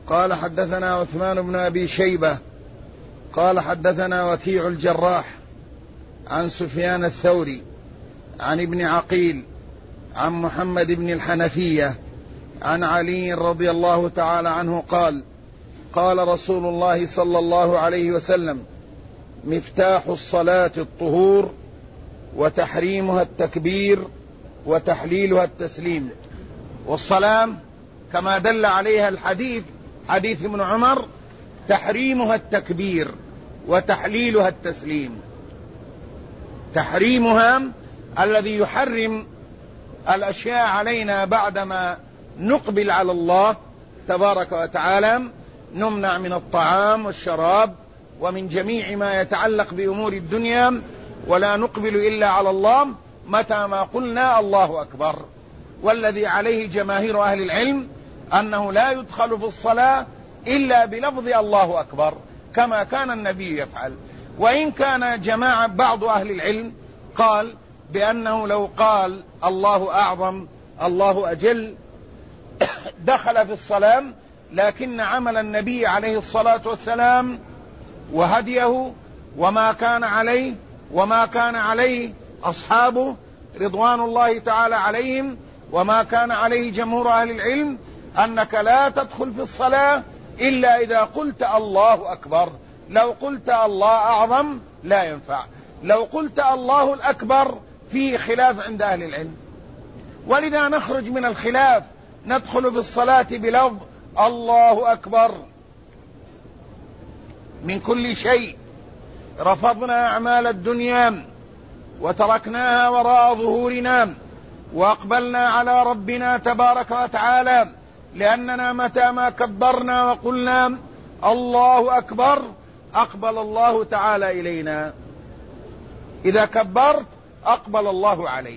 قال حدثنا عثمان بن أبي شيبة قال حدثنا وكيع الجراح عن سفيان الثوري عن ابن عقيل عن محمد بن الحنفية عن علي رضي الله تعالى عنه قال قال رسول الله صلى الله عليه وسلم: مفتاح الصلاة الطهور، وتحريمها التكبير، وتحليلها التسليم. والصلاة كما دل عليها الحديث، حديث ابن عمر، تحريمها التكبير وتحليلها التسليم. تحريمها الذي يحرم الأشياء علينا بعدما نقبل على الله تبارك وتعالى، نمنع من الطعام والشراب ومن جميع ما يتعلق بأمور الدنيا، ولا نقبل إلا على الله متى ما قلنا الله أكبر. والذي عليه جماهير أهل العلم أنه لا يدخل في الصلاة إلا بلفظ الله أكبر كما كان النبي يفعل. وإن كان جماعة بعض أهل العلم قال بأنه لو قال الله أعظم الله أجل دخل في الصلاة، لكن عمل النبي عليه الصلاة والسلام وهديه وما كان عليه أصحابه رضوان الله تعالى عليهم وما كان عليه جمهور أهل العلم، أنك لا تدخل في الصلاة إلا إذا قلت الله أكبر. لو قلت الله أعظم لا ينفع، لو قلت الله الأكبر فيه خلاف عند أهل العلم. ولذا نخرج من الخلاف، ندخل في الصلاة بلفظ الله أكبر من كل شيء. رفضنا أعمال الدنيا وتركناها وراء ظهورنا، وأقبلنا على ربنا تبارك وتعالى، لأننا متى ما كبرنا وقلنا الله أكبر أقبل الله تعالى إلينا. إذا كبرت أقبل الله عليك،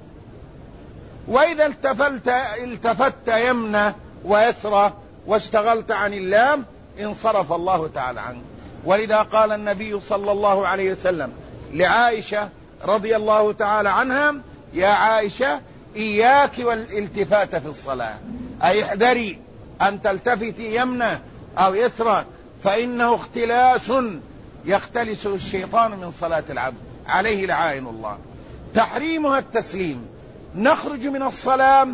وإذا التفت يمنى ويسرى واشتغلت عن الله انصرف الله تعالى عنك. ولذا قال النبي صلى الله عليه وسلم لعائشة رضي الله تعالى عنها: يا عائشة إياك والالتفات في الصلاة، أي احذري أن تلتفتي يمنى أو يسرى، فإنه اختلاس يختلسه الشيطان من صلاة العبد، عليه لعائن الله. تحريمها التسليم، نخرج من الصلاة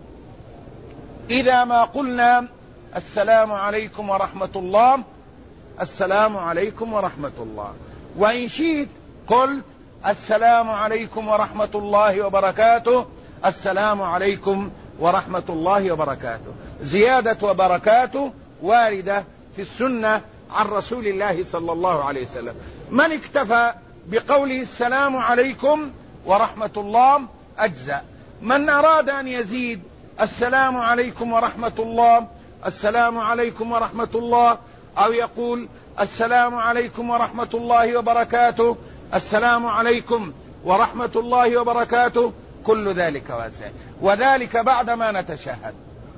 إذا ما قلنا السلام عليكم ورحمة الله، السلام عليكم ورحمة الله، وإن شئت قلت السلام عليكم ورحمة الله وبركاته، السلام عليكم ورحمة الله وبركاته. زيادة وبركاته واردة في السنة عن رسول الله صلى الله عليه وسلم. من اكتفى بقوله السلام عليكم ورحمة الله أجزأ. من أراد أن يزيد السلام عليكم ورحمة الله، السلام عليكم ورحمة الله، أو يقول السلام عليكم ورحمة الله وبركاته، السلام عليكم ورحمة الله وبركاته، كل ذلك واسع. وذلك بعدما نتشهد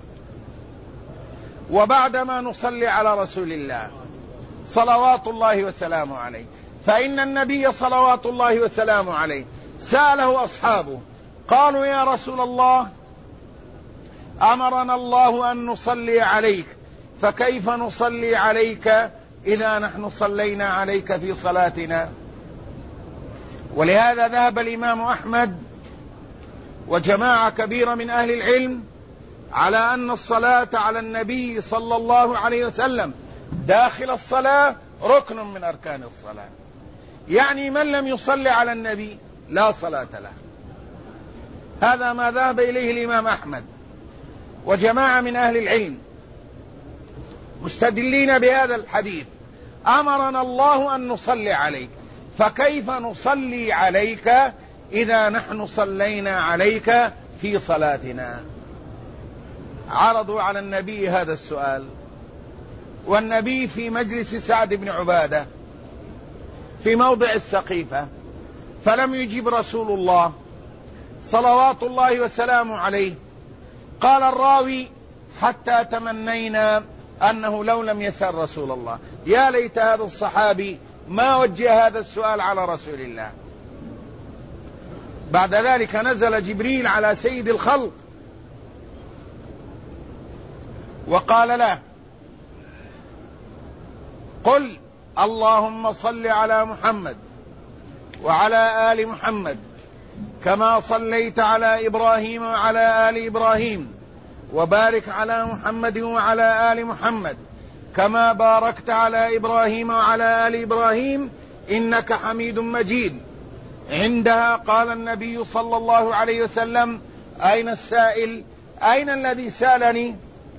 وبعدما نصلي على رسول الله صلوات الله وسلامه عليه. فإن النبي صلوات الله وسلامه عليه سأله أصحابه قالوا: يا رسول الله، أمرنا الله أن نصلي عليك، فكيف نصلي عليك إذا نحن صلينا عليك في صلاتنا؟ ولهذا ذهب الإمام أحمد وجماعة كبيرة من أهل العلم على أن الصلاة على النبي صلى الله عليه وسلم داخل الصلاة ركن من أركان الصلاة، يعني من لم يصلي على النبي لا صلاة له. هذا ما ذهب إليه الإمام أحمد وجماعة من أهل العلم، مستدلين بهذا الحديث: أمرنا الله أن نصلي عليك، فكيف نصلي عليك إذا نحن صلينا عليك في صلاتنا؟ عرضوا على النبي هذا السؤال، والنبي في مجلس سعد بن عبادة في موضع السقيفة، فلم يجب رسول الله صلوات الله وسلامه عليه. قال الراوي: حتى تمنينا أنه لو لم يسأل رسول الله. يا ليت هذا الصحابي ما وجه هذا السؤال على رسول الله. بعد ذلك نزل جبريل على سيد الخلق وقال له: قل اللهم صل على محمد وعلى آل محمد كما صليت على إبراهيم وعلى آل إبراهيم، وبارك على محمد وعلى آل محمد كما باركت على إبراهيم وعلى آل إبراهيم إنك حميد مجيد. عندها قال النبي صلى الله عليه وسلم: أين السائل؟ أين الذي سألني؟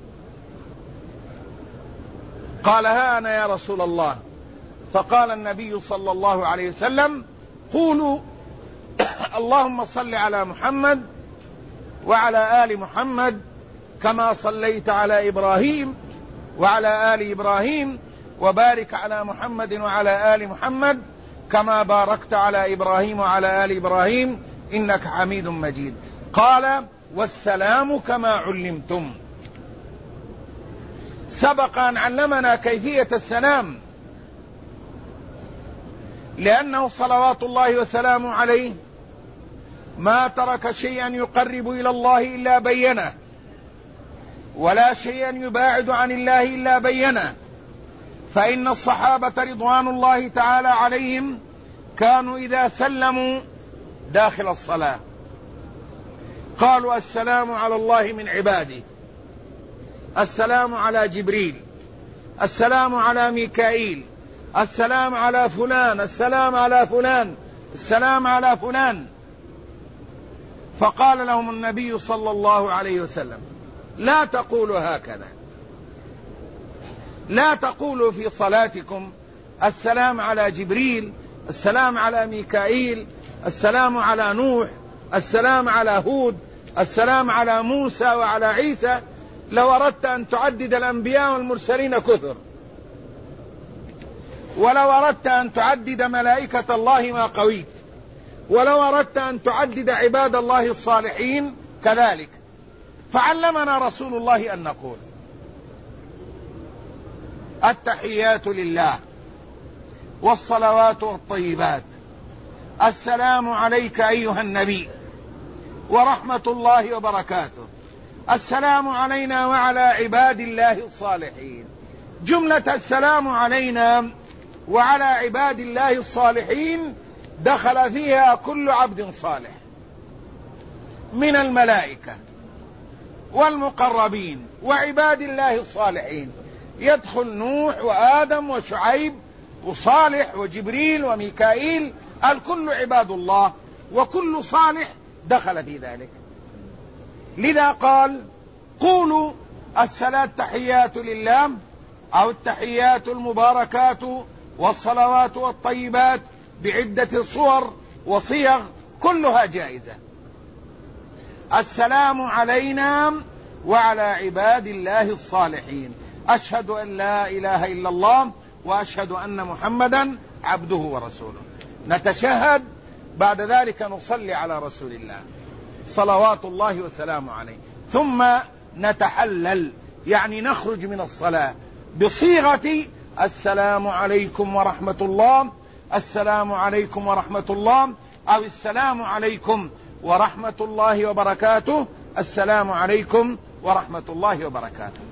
قال: ها أنا يا رسول الله. فقال النبي صلى الله عليه وسلم: قولوا اللهم صل على محمد وعلى آل محمد كما صليت على إبراهيم وعلى آل إبراهيم، وبارك على محمد وعلى آل محمد كما باركت على إبراهيم وعلى آل إبراهيم إنك حميد مجيد. قال: والسلام كما علمتم. سبق أن علمنا كيفية السلام، لأنه صلوات الله وسلامه عليه ما ترك شيئا يقرب إلى الله إلا بينه، ولا شيئا يباعد عن الله إلا بينه. فإن الصحابة رضوان الله تعالى عليهم كانوا إذا سلموا داخل الصلاة قالوا: السلام على الله من عباده، السلام على جبريل، السلام على ميكائيل، السلام على فلان، السلام على فلان، السلام على فلان. فقال لهم النبي صلى الله عليه وسلم: لا تقولوا هكذا، لا تقولوا في صلاتكم السلام على جبريل، السلام على ميكائيل، السلام على نوح، السلام على هود، السلام على موسى وعلى عيسى. لو أردت أن تعدد الأنبياء والمرسلين كثر، ولو أردت أن تعدد ملائكة الله ما قويت، ولو أردت أن تعدد عباد الله الصالحين كذلك. فعلمنا رسول الله أن نقول: التحيات لله والصلوات والطيبات، السلام عليك أيها النبي ورحمة الله وبركاته، السلام علينا وعلى عباد الله الصالحين. جملة السلام علينا وعلى عباد الله الصالحين دخل فيها كل عبد صالح من الملائكة والمقربين وعباد الله الصالحين. يدخل نوح وآدم وشعيب وصالح وجبريل وميكائيل، الكل عباد الله وكل صالح دخل في ذلك. لذا قال: قولوا الصلاة تحيات لله، أو التحيات المباركات والصلوات والطيبات بعدة صور وصيغ كلها جائزة. السلام علينا وعلى عباد الله الصالحين، أشهد أن لا إله إلا الله وأشهد أن محمدا عبده ورسوله. نتشهد، بعد ذلك نصلي على رسول الله صلوات الله وسلامه عليه، ثم نتحلل، يعني نخرج من الصلاة بصيغة السلام عليكم ورحمة الله، السلام عليكم ورحمة الله، أو السلام عليكم ورحمة الله وبركاته، السلام عليكم ورحمة الله وبركاته.